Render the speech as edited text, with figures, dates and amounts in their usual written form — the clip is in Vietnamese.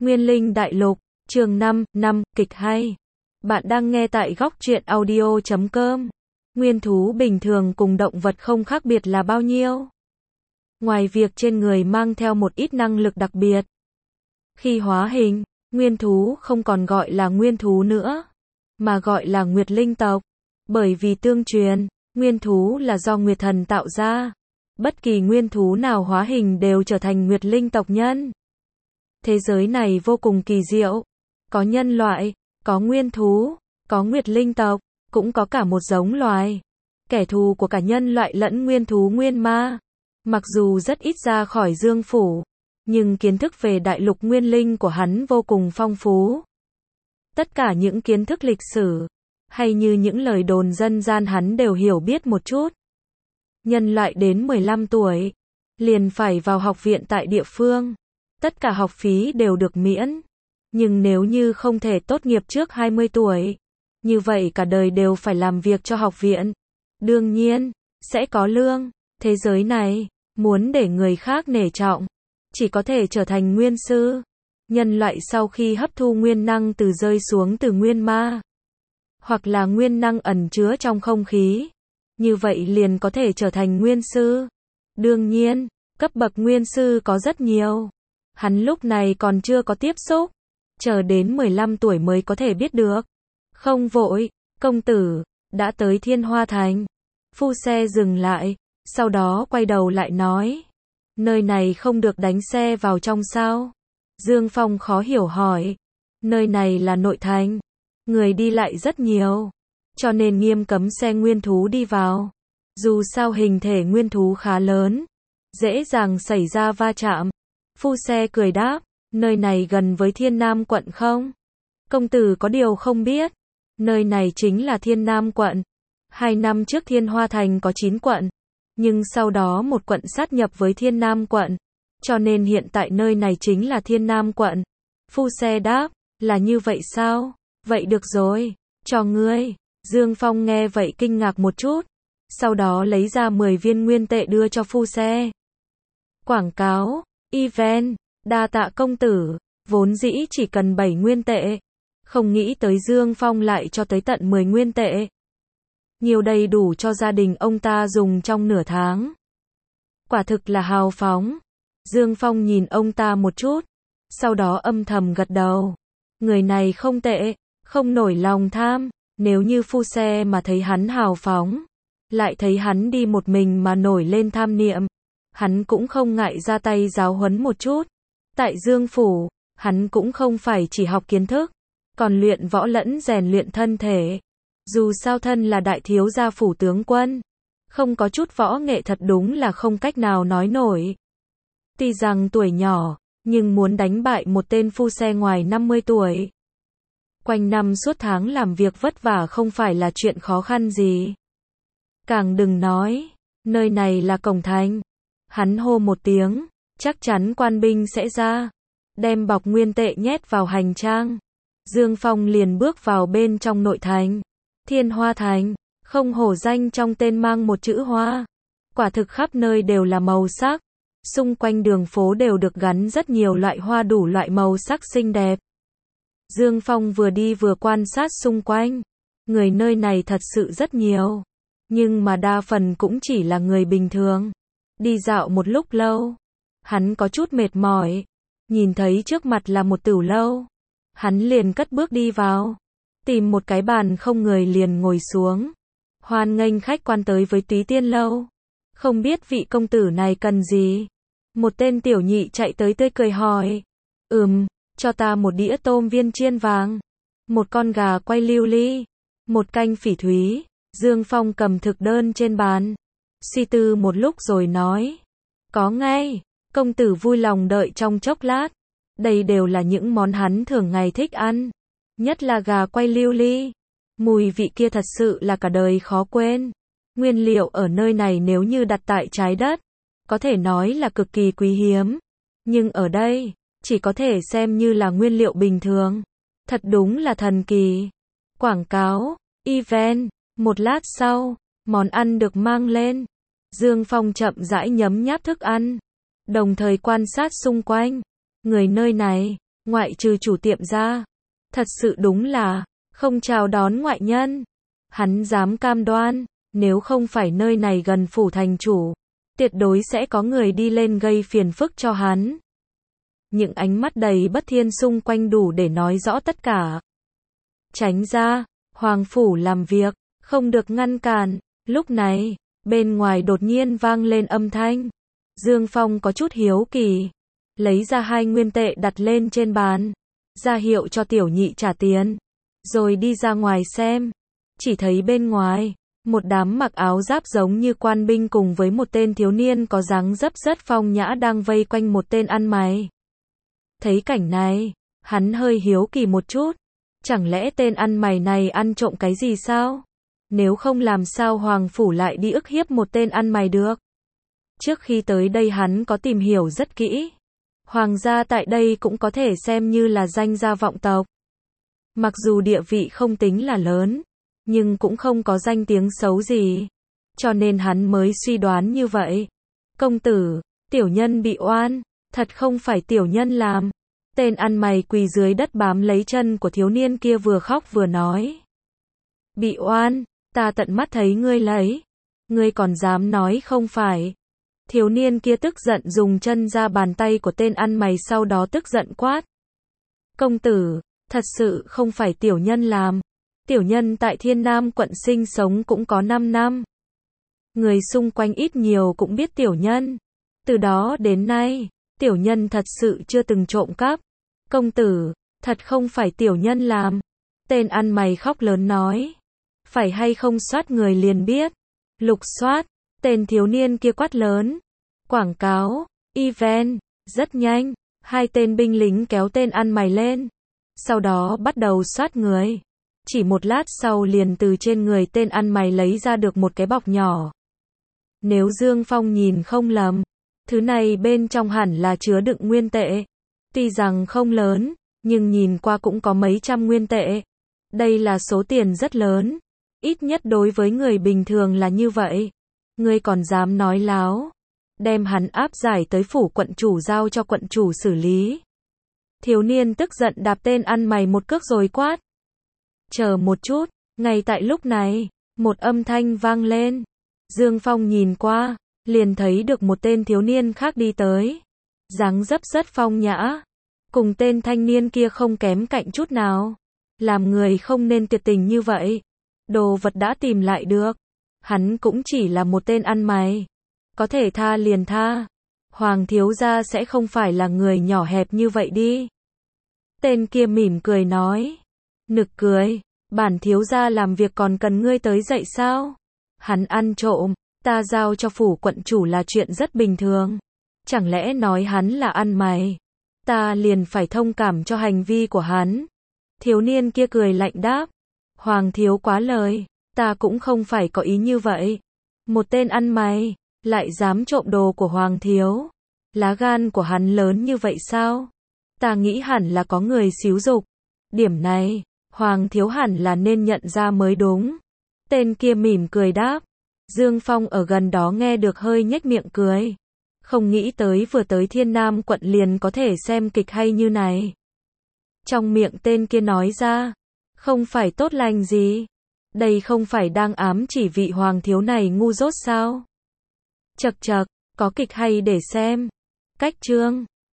Nguyên Linh Đại Lục, chương 5, kịch hay. Bạn đang nghe tại góc truyện audio.com. Nguyên thú bình thường cùng động vật không khác biệt là bao nhiêu. Ngoài việc trên người mang theo một ít năng lực đặc biệt. Khi hóa hình, nguyên thú không còn gọi là nguyên thú nữa, mà gọi là Nguyệt Linh tộc. Bởi vì tương truyền, nguyên thú là do Nguyệt Thần tạo ra. Bất kỳ nguyên thú nào hóa hình đều trở thành Nguyệt Linh tộc nhân. Thế giới này vô cùng kỳ diệu. Có nhân loại, có nguyên thú, có Nguyệt Linh tộc, cũng có cả một giống loài. Kẻ thù của cả nhân loại lẫn nguyên thú nguyên ma. Mặc dù rất ít ra khỏi Dương Phủ, nhưng kiến thức về đại lục nguyên linh của hắn vô cùng phong phú. Tất cả những kiến thức lịch sử, hay như những lời đồn dân gian hắn đều hiểu biết một chút. Nhân loại đến 15 tuổi, liền phải vào học viện tại địa phương. Tất cả học phí đều được miễn. Nhưng nếu như không thể tốt nghiệp trước 20 tuổi, như vậy cả đời đều phải làm việc cho học viện. Đương nhiên, sẽ có lương. Thế giới này, muốn để người khác nể trọng, chỉ có thể trở thành nguyên sư. Nhân loại sau khi hấp thu nguyên năng từ rơi xuống từ nguyên ma, hoặc là nguyên năng ẩn chứa trong không khí, như vậy liền có thể trở thành nguyên sư. Đương nhiên, cấp bậc nguyên sư có rất nhiều. Hắn lúc này còn chưa có tiếp xúc, chờ đến 15 tuổi mới có thể biết được. Không vội, công tử, đã tới Thiên Hoa Thành. Phu xe dừng lại, sau đó quay đầu lại nói. Nơi này không được đánh xe vào trong sao? Dương Phong khó hiểu hỏi. Nơi này là nội thành, người đi lại rất nhiều, cho nên nghiêm cấm xe nguyên thú đi vào. Dù sao hình thể nguyên thú khá lớn, dễ dàng xảy ra va chạm. Phu xe cười đáp, nơi này gần với Thiên Nam quận không? Công tử có điều không biết, nơi này chính là Thiên Nam quận. 2 năm trước Thiên Hoa Thành có 9 quận, nhưng sau đó một quận sát nhập với Thiên Nam quận, cho nên hiện tại nơi này chính là Thiên Nam quận. Phu xe đáp, là như vậy sao? Vậy được rồi, cho ngươi. Dương Phong nghe vậy kinh ngạc một chút, sau đó lấy ra 10 viên nguyên tệ đưa cho phu xe. Quảng cáo, event, đa tạ công tử, vốn dĩ chỉ cần 7 nguyên tệ. Không nghĩ tới Dương Phong lại cho tới tận 10 nguyên tệ. Nhiều đầy đủ cho gia đình ông ta dùng trong nửa tháng. Quả thực là hào phóng. Dương Phong nhìn ông ta một chút, sau đó âm thầm gật đầu. Người này không tệ, không nổi lòng tham. Nếu như phu xe mà thấy hắn hào phóng, lại thấy hắn đi một mình mà nổi lên tham niệm, hắn cũng không ngại ra tay giáo huấn một chút. Tại Dương Phủ, hắn cũng không phải chỉ học kiến thức, còn luyện võ lẫn rèn luyện thân thể. Dù sao thân là đại thiếu gia phủ tướng quân, không có chút võ nghệ thật đúng là không cách nào nói nổi. Tuy rằng tuổi nhỏ, nhưng muốn đánh bại một tên phu xe ngoài 50 tuổi, quanh năm suốt tháng làm việc vất vả không phải là chuyện khó khăn gì. Càng đừng nói, nơi này là cổng thành. Hắn hô một tiếng, chắc chắn quan binh sẽ ra, đem bọc nguyên tệ nhét vào hành trang. Dương Phong liền bước vào bên trong nội thành. Thiên Hoa Thành, không hổ danh trong tên mang một chữ hoa. Quả thực khắp nơi đều là màu sắc. Xung quanh đường phố đều được gắn rất nhiều loại hoa đủ loại màu sắc xinh đẹp. Dương Phong vừa đi vừa quan sát xung quanh. Người nơi này thật sự rất nhiều, nhưng mà đa phần cũng chỉ là người bình thường. Đi dạo một lúc lâu, hắn có chút mệt mỏi. Nhìn thấy trước mặt là một tửu lâu, hắn liền cất bước đi vào, tìm một cái bàn không người liền ngồi xuống. Hoan nghênh khách quan tới với Túy Tiên lâu. Không biết vị công tử này cần gì? Một tên tiểu nhị chạy tới tươi cười hỏi. Cho ta một đĩa tôm viên chiên vàng, một con gà quay lưu ly, một canh phỉ thúy. Dương Phong cầm thực đơn trên bàn, suy tư một lúc rồi nói. Có ngay. Công tử vui lòng đợi trong chốc lát. Đây đều là những món hắn thường ngày thích ăn, nhất là gà quay lưu ly. Mùi vị kia thật sự là cả đời khó quên. Nguyên liệu ở nơi này nếu như đặt tại trái đất, có thể nói là cực kỳ quý hiếm. Nhưng ở đây, chỉ có thể xem như là nguyên liệu bình thường. Thật đúng là thần kỳ. Quảng cáo, event. Một lát sau, món ăn được mang lên. Dương Phong chậm rãi nhấm nháp thức ăn, đồng thời quan sát xung quanh. Người nơi này, ngoại trừ chủ tiệm ra. Thật sự đúng là không chào đón ngoại nhân. Hắn dám cam đoan, nếu không phải nơi này gần phủ thành chủ, tuyệt đối sẽ có người đi lên gây phiền phức cho hắn. Những ánh mắt đầy bất thiên xung quanh đủ để nói rõ tất cả. Tránh ra, hoàng phủ làm việc, không được ngăn cản. Lúc này, bên ngoài đột nhiên vang lên âm thanh. Dương Phong có chút hiếu kỳ, lấy ra 2 nguyên tệ đặt lên trên bàn, ra hiệu cho tiểu nhị trả tiền, rồi đi ra ngoài xem. Chỉ thấy bên ngoài, một đám mặc áo giáp giống như quan binh cùng với một tên thiếu niên có dáng dấp rất phong nhã đang vây quanh một tên ăn mày. Thấy cảnh này, hắn hơi hiếu kỳ một chút. Chẳng lẽ tên ăn mày này ăn trộm cái gì sao? Nếu không làm sao hoàng phủ lại đi ức hiếp một tên ăn mày được? Trước khi tới đây hắn có tìm hiểu rất kỹ. Hoàng gia tại đây cũng có thể xem như là danh gia vọng tộc. Mặc dù địa vị không tính là lớn, nhưng cũng không có danh tiếng xấu gì. Cho nên hắn mới suy đoán như vậy. Công tử, tiểu nhân bị oan, thật không phải tiểu nhân làm. Tên ăn mày quỳ dưới đất bám lấy chân của thiếu niên kia vừa khóc vừa nói. Bị oan, ta tận mắt thấy ngươi lấy. Ngươi còn dám nói không phải. Thiếu niên kia tức giận dùng chân ra bàn tay của tên ăn mày sau đó tức giận quát. Công tử, thật sự không phải tiểu nhân làm. Tiểu nhân tại Thiên Nam quận sinh sống cũng có 5 năm. Người xung quanh ít nhiều cũng biết tiểu nhân. Từ đó đến nay, tiểu nhân thật sự chưa từng trộm cắp. Công tử, thật không phải tiểu nhân làm. Tên ăn mày khóc lớn nói. Phải hay không soát người liền biết. Lục soát, tên thiếu niên kia quát lớn. Quảng cáo, event, rất nhanh. 2 tên binh lính kéo tên ăn mày lên. Sau đó bắt đầu soát người. Chỉ một lát sau liền từ trên người tên ăn mày lấy ra được một cái bọc nhỏ. Nếu Dương Phong nhìn không lầm, thứ này bên trong hẳn là chứa đựng nguyên tệ. Tuy rằng không lớn, nhưng nhìn qua cũng có mấy trăm nguyên tệ. Đây là số tiền rất lớn. Ít nhất đối với người bình thường là như vậy. Ngươi còn dám nói láo. Đem hắn áp giải tới phủ quận chủ giao cho quận chủ xử lý. Thiếu niên tức giận đạp tên ăn mày một cước rồi quát. Chờ một chút, ngay tại lúc này, một âm thanh vang lên. Dương Phong nhìn qua, liền thấy được một tên thiếu niên khác đi tới. Dáng dấp rất phong nhã, cùng tên thanh niên kia không kém cạnh chút nào. Làm người không nên tuyệt tình như vậy. Đồ vật đã tìm lại được. Hắn cũng chỉ là một tên ăn mày. Có thể tha liền tha. Hoàng thiếu gia sẽ không phải là người nhỏ hẹp như vậy đi. Tên kia mỉm cười nói. Nực cười, bản thiếu gia làm việc còn cần ngươi tới dạy sao? Hắn ăn trộm, ta giao cho phủ quận chủ là chuyện rất bình thường. Chẳng lẽ nói hắn là ăn mày? Ta liền phải thông cảm cho hành vi của hắn. Thiếu niên kia cười lạnh đáp. Hoàng thiếu quá lời, ta cũng không phải có ý như vậy. Một tên ăn mày, lại dám trộm đồ của hoàng thiếu. Lá gan của hắn lớn như vậy sao? Ta nghĩ hẳn là có người xúi giục. Điểm này, hoàng thiếu hẳn là nên nhận ra mới đúng. Tên kia mỉm cười đáp. Dương Phong ở gần đó nghe được hơi nhếch miệng cười. Không nghĩ tới vừa tới Thiên Nam quận liền có thể xem kịch hay như này. Trong miệng tên kia nói ra. Không phải tốt lành gì. Đây không phải đang ám chỉ vị hoàng thiếu này ngu dốt sao? Chậc chậc, có kịch hay để xem. Cách chương